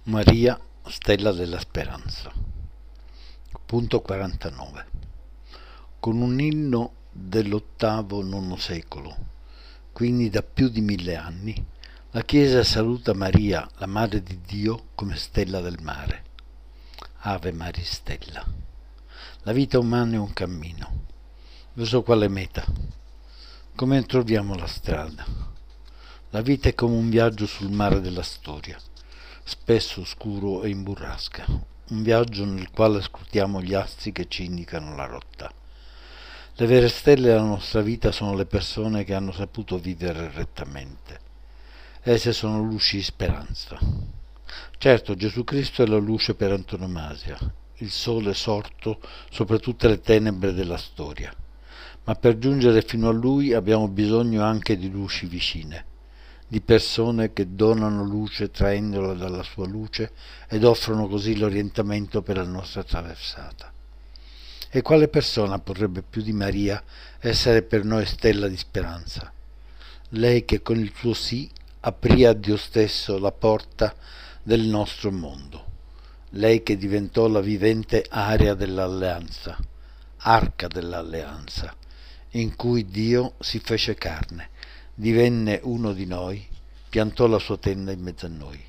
Maria, stella della speranza. Punto 49. Con un inno dell'VIII-IX secolo, quindi da più di 1000 anni, la Chiesa saluta Maria, la Madre di Dio, come stella del mare. Ave Maria Stella. La vita umana è un cammino. Verso quale meta? Come troviamo la strada? La vita è come un viaggio sul mare della storia, spesso oscuro e in burrasca, un viaggio nel quale scrutiamo gli astri che ci indicano la rotta. Le vere stelle della nostra vita sono le persone che hanno saputo vivere rettamente. Esse sono luci di speranza. Certo, Gesù Cristo è la luce per antonomasia, il sole sorto sopra tutte le tenebre della storia, ma per giungere fino a Lui abbiamo bisogno anche di luci vicine, di persone che donano luce traendola dalla sua luce ed offrono così l'orientamento per la nostra traversata. E quale persona potrebbe più di Maria essere per noi stella di speranza? Lei che con il suo sì aprì a Dio stesso la porta del nostro mondo. Lei che diventò la vivente area dell'alleanza, arca dell'alleanza, in cui Dio si fece carne, divenne uno di noi, piantò la sua tenda in mezzo a noi.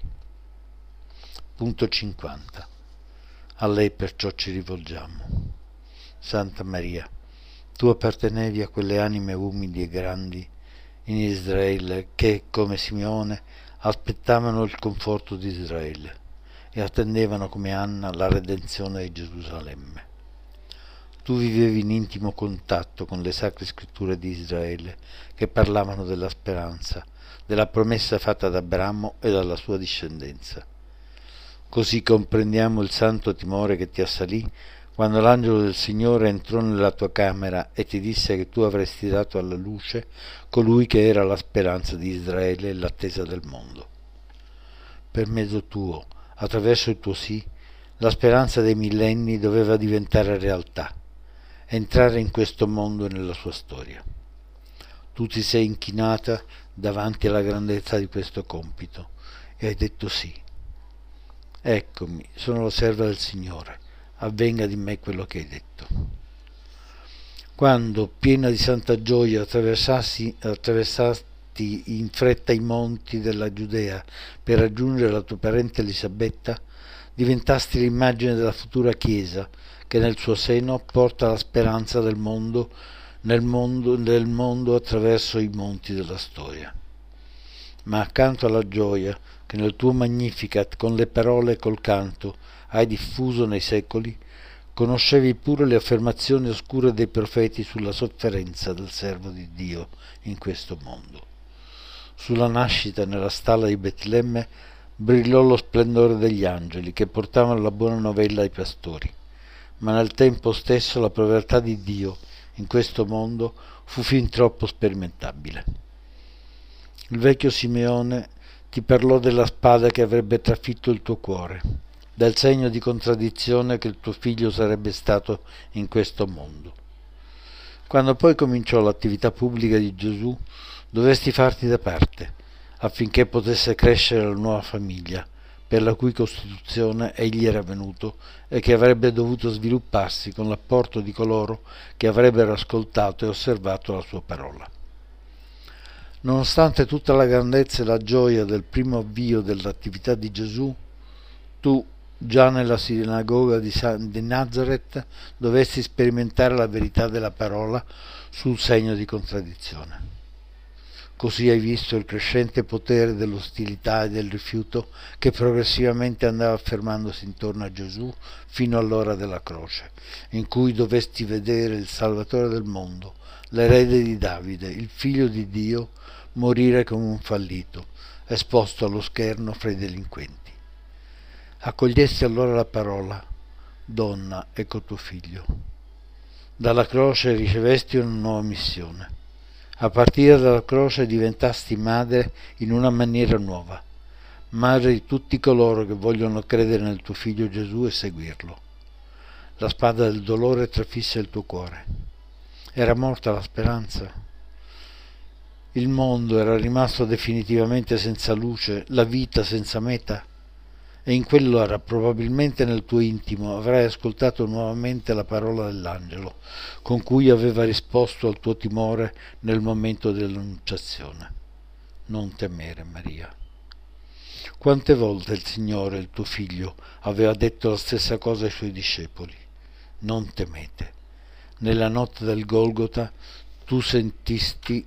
Punto 50. A lei perciò ci rivolgiamo. Santa Maria, tu appartenevi a quelle anime umili e grandi in Israele che, come Simeone, aspettavano il conforto di Israele e attendevano come Anna la redenzione di Gerusalemme. Tu vivevi in intimo contatto con le sacre scritture di Israele che parlavano della speranza, della promessa fatta ad Abramo e dalla sua discendenza. Così comprendiamo il santo timore che ti assalì quando l'angelo del Signore entrò nella tua camera e ti disse che tu avresti dato alla luce colui che era la speranza di Israele e l'attesa del mondo. Per mezzo tuo, attraverso il tuo sì, la speranza dei millenni doveva diventare realtà, entrare in questo mondo e nella sua storia. Tu ti sei inchinata davanti alla grandezza di questo compito e hai detto sì. Eccomi, sono la serva del Signore, avvenga di me quello che hai detto. Quando, piena di santa gioia, attraversasti in fretta i monti della Giudea per raggiungere la tua parente Elisabetta, diventasti l'immagine della futura Chiesa che nel suo seno porta la speranza del mondo nel mondo attraverso i monti della storia. Ma accanto alla gioia che nel tuo Magnificat con le parole e col canto hai diffuso nei secoli, conoscevi pure le affermazioni oscure dei profeti sulla sofferenza del servo di Dio in questo mondo. Sulla nascita nella stalla di Betlemme brillò lo splendore degli angeli che portavano la buona novella ai pastori, ma nel tempo stesso la povertà di Dio in questo mondo fu fin troppo sperimentabile. Il vecchio Simeone ti parlò della spada che avrebbe trafitto il tuo cuore, del segno di contraddizione che il tuo figlio sarebbe stato in questo mondo. Quando poi cominciò l'attività pubblica di Gesù, dovesti farti da parte, affinché potesse crescere la nuova famiglia, per la cui costituzione egli era venuto e che avrebbe dovuto svilupparsi con l'apporto di coloro che avrebbero ascoltato e osservato la sua parola. Nonostante tutta la grandezza e la gioia del primo avvio dell'attività di Gesù, tu, già nella sinagoga di Nazareth, dovesti sperimentare la verità della parola sul segno di contraddizione. Così hai visto il crescente potere dell'ostilità e del rifiuto che progressivamente andava affermandosi intorno a Gesù fino all'ora della croce, in cui dovesti vedere il Salvatore del mondo, l'erede di Davide, il figlio di Dio, morire come un fallito, esposto allo scherno fra i delinquenti. Accogliesti allora la parola: donna, ecco tuo figlio. Dalla croce ricevesti una nuova missione. A partire dalla croce diventasti madre in una maniera nuova, madre di tutti coloro che vogliono credere nel tuo figlio Gesù e seguirlo. La spada del dolore trafisse il tuo cuore. Era morta la speranza. Il mondo era rimasto definitivamente senza luce, la vita senza meta. e in quell'ora, probabilmente nel tuo intimo, avrai ascoltato nuovamente la parola dell'angelo, con cui aveva risposto al tuo timore nel momento dell'annunciazione. Non temere, Maria. Quante volte il Signore, il tuo figlio, aveva detto la stessa cosa ai suoi discepoli? Non temete. Nella notte del Golgota tu sentisti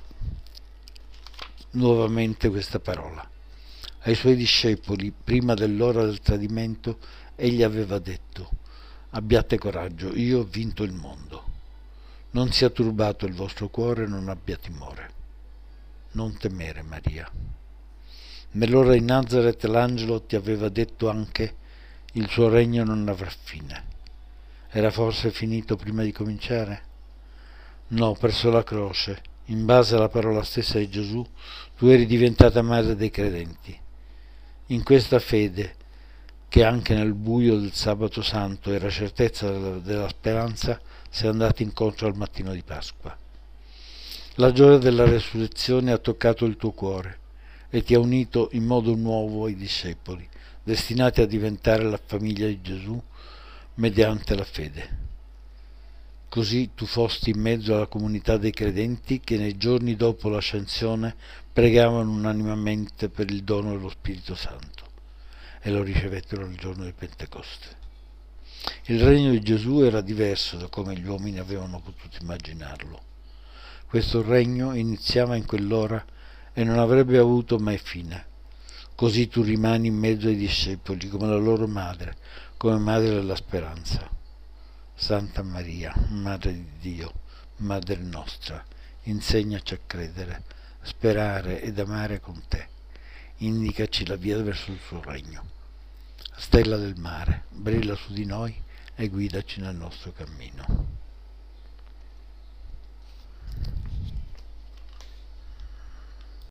nuovamente questa parola. Ai suoi discepoli, prima dell'ora del tradimento, egli aveva detto: abbiate coraggio, io ho vinto il mondo. Non sia turbato il vostro cuore, non abbia timore. Non temere, Maria. Nell'ora di Nazareth l'angelo ti aveva detto anche: il suo regno non avrà fine. Era forse finito prima di cominciare? No, presso la croce, in base alla parola stessa di Gesù, tu eri diventata madre dei credenti. In questa fede, che anche nel buio del sabato santo era certezza della speranza, sei andata incontro al mattino di Pasqua. La gioia della resurrezione ha toccato il tuo cuore e ti ha unito in modo nuovo ai discepoli, destinati a diventare la famiglia di Gesù mediante la fede. Così tu fosti in mezzo alla comunità dei credenti che nei giorni dopo l'ascensione pregavano unanimemente per il dono dello Spirito Santo e lo ricevettero il giorno di Pentecoste. Il regno di Gesù era diverso da come gli uomini avevano potuto immaginarlo. Questo regno iniziava in quell'ora e non avrebbe avuto mai fine. Così tu rimani in mezzo ai discepoli come la loro madre, come madre della speranza. Santa Maria, Madre di Dio, Madre nostra, insegnaci a credere, sperare ed amare con te. Indicaci la via verso il suo regno. Stella del mare, brilla su di noi e guidaci nel nostro cammino.